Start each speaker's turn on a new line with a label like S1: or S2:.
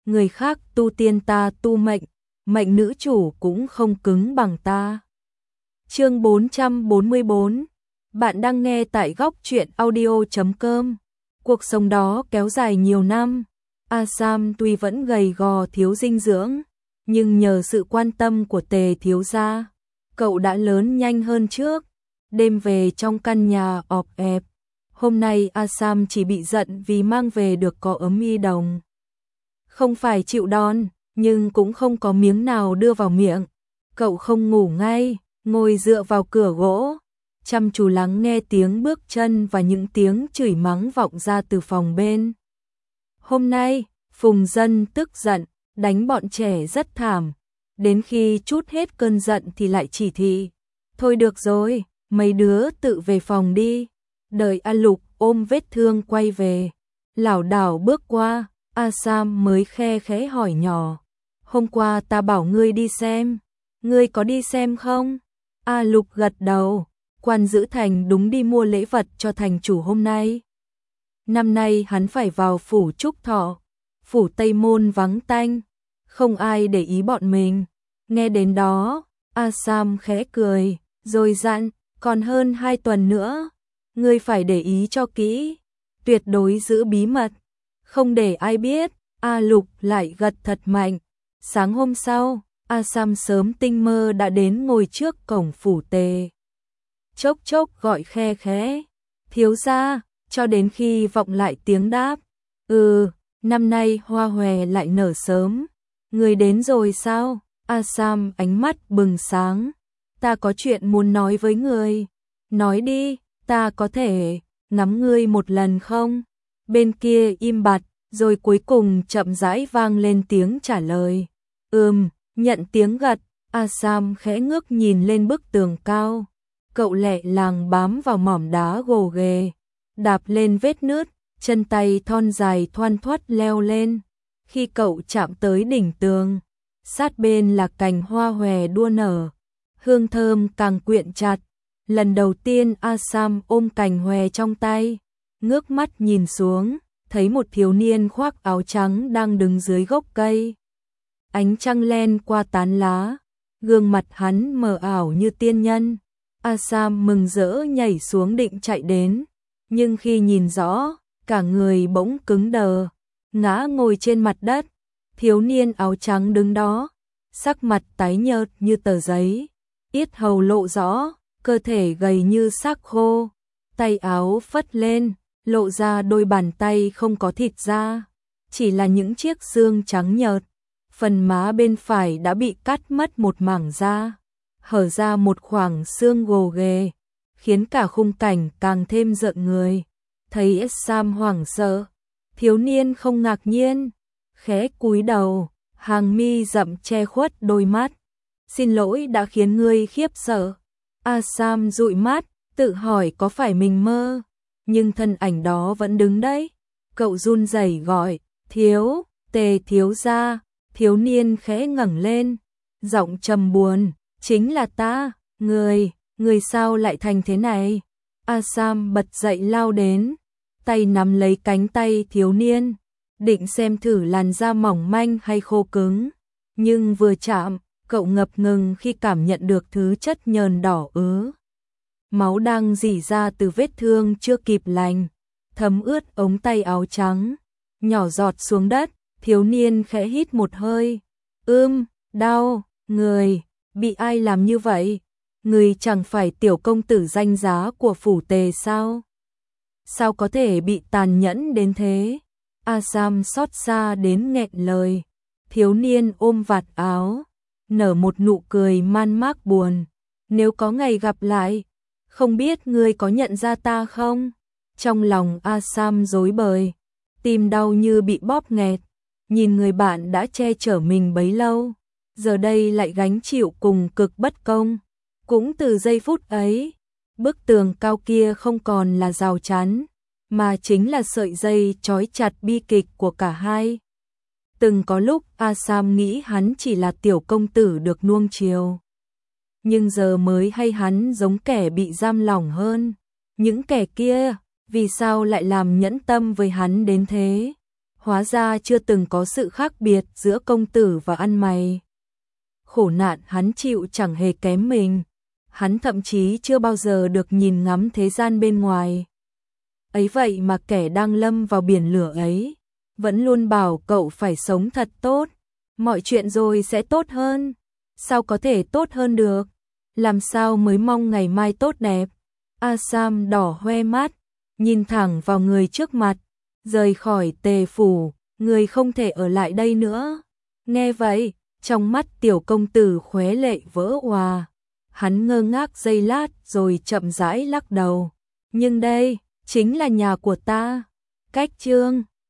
S1: người khác tu tiên ta tu mệnh, mệnh nữ chủ cũng không cứng bằng ta. Chương 444. Bạn đang nghe tại góc truyện audio.com. Cuộc sống đó kéo dài nhiều năm. A Sam tuy vẫn gầy gò thiếu dinh dưỡng, nhưng nhờ sự quan tâm của Tề thiếu gia, cậu đã lớn nhanh hơn trước. Đêm về trong căn nhà ọp ẹp. Hôm nay A Sam chỉ bị giận vì mang về được có ấm y đồng. Không phải chịu đòn, nhưng cũng không có miếng nào đưa vào miệng. Cậu không ngủ ngay, ngồi dựa vào cửa gỗ, chăm chú lắng nghe tiếng bước chân và những tiếng chửi mắng vọng ra từ phòng bên. Hôm nay, Phùng Dân tức giận, đánh bọn trẻ rất thảm. Đến khi trút hết cơn giận thì lại chỉ thị. Thôi được rồi, mấy đứa tự về phòng đi. Đợi A Lục ôm vết thương quay về, lảo đảo bước qua, A Sam mới khe khẽ hỏi nhỏ. Hôm qua ta bảo ngươi đi xem, ngươi có đi xem không? A Lục gật đầu, quan giữ thành đúng đi mua lễ vật cho thành chủ hôm nay. Năm nay hắn phải vào phủ Trúc Thọ, phủ Tây Môn vắng tanh, không ai để ý bọn mình. Nghe đến đó, A Sam khẽ cười, rồi dặn, còn hơn 2 tuần nữa, ngươi phải để ý cho kỹ, tuyệt đối giữ bí mật, không để ai biết. A Lục lại gật thật mạnh. Sáng hôm sau, A Sam sớm tinh mơ đã đến ngồi trước cổng phủ Tề. Chốc chốc gọi khe khẽ, thiếu gia, cho đến khi vọng lại tiếng đáp. Năm nay hoa hòe lại nở sớm. Người đến rồi sao? A Sam ánh mắt bừng sáng. Ta có chuyện muốn nói với người. Nói đi, ta có thể ngắm ngươi một lần không? Bên kia im bặt, rồi cuối cùng chậm rãi vang lên tiếng trả lời. Nhận tiếng gật. A Sam khẽ ngước nhìn lên bức tường cao. Cậu lẹ làng bám vào mỏm đá gồ ghề, đạp lên vết nứt, chân tay thon dài thoăn thoắt leo lên. Khi cậu chạm tới đỉnh tường, sát bên là cành hoa hòe đua nở, hương thơm càng quyện chặt. Lần đầu tiên A Sam ôm cành hòe trong tay, ngước mắt nhìn xuống, thấy một thiếu niên khoác áo trắng đang đứng dưới gốc cây. Ánh trăng len qua tán lá, gương mặt hắn mờ ảo như tiên nhân. A Sam mừng rỡ nhảy xuống định chạy đến, nhưng khi nhìn rõ, cả người bỗng cứng đờ, ngã ngồi trên mặt đất. Thiếu niên áo trắng đứng đó, sắc mặt tái nhợt như tờ giấy, yết hầu lộ rõ, cơ thể gầy như xác khô, tay áo phất lên, lộ ra đôi bàn tay không có thịt da, chỉ là những chiếc xương trắng nhợt. Phần má bên phải đã bị cắt mất một mảng da, hở ra một khoảng xương gồ ghề, khiến cả khung cảnh càng thêm rợn người. Thấy Sam hoảng sợ, thiếu niên không ngạc nhiên, khẽ cúi đầu, hàng mi rậm che khuất đôi mắt. Xin lỗi đã khiến ngươi khiếp sợ. A Sam dụi mắt, tự hỏi có phải mình mơ, nhưng thân ảnh đó vẫn đứng đấy. Cậu run rẩy gọi, Tề thiếu gia. Thiếu niên khẽ ngẩng lên, giọng trầm buồn, chính là ta. Người sao lại thành thế này? A Sam bật dậy lao đến, tay nắm lấy cánh tay thiếu niên, định xem thử làn da mỏng manh hay khô cứng, nhưng vừa chạm, cậu ngập ngừng khi cảm nhận được thứ chất nhờn đỏ ứ. Máu đang rỉ ra từ vết thương chưa kịp lành, thấm ướt ống tay áo trắng, nhỏ giọt xuống đất. Thiếu niên khẽ hít một hơi. Đau. Người, bị ai làm như vậy? Người chẳng phải tiểu công tử danh giá của phủ Tề sao? Sao có thể bị tàn nhẫn đến thế? A Sam xót xa đến nghẹn lời. Thiếu niên ôm vạt áo, nở một nụ cười man mác buồn. Nếu có ngày gặp lại, không biết ngươi có nhận ra ta không? Trong lòng A Sam rối bời, tim đau như bị bóp nghẹt. Nhìn người bạn đã che chở mình bấy lâu, giờ đây lại gánh chịu cùng cực bất công. Cũng từ giây phút ấy, bức tường cao kia không còn là rào chắn, mà chính là sợi dây trói chặt bi kịch của cả hai. Từng có lúc A Sam nghĩ hắn chỉ là tiểu công tử được nuông chiều, nhưng giờ mới hay hắn giống kẻ bị giam lỏng hơn. Những kẻ kia, vì sao lại làm nhẫn tâm với hắn đến thế? Hóa ra chưa từng có sự khác biệt giữa công tử và ăn mày. Khổ nạn hắn chịu chẳng hề kém mình. Hắn thậm chí chưa bao giờ được nhìn ngắm thế gian bên ngoài. Ấy vậy mà kẻ đang lâm vào biển lửa ấy vẫn luôn bảo cậu phải sống thật tốt. Mọi chuyện rồi sẽ tốt hơn. Sao có thể tốt hơn được? Làm sao mới mong ngày mai tốt đẹp? A Sam đỏ hoe mắt, nhìn thẳng vào người trước mặt. Rời khỏi Tề phủ, người không thể ở lại đây nữa. Nghe vậy, trong mắt tiểu công tử khóe lệ vỡ òa. Hắn ngơ ngác giây lát rồi chậm rãi lắc đầu. Nhưng đây, chính là nhà của ta. Cách chương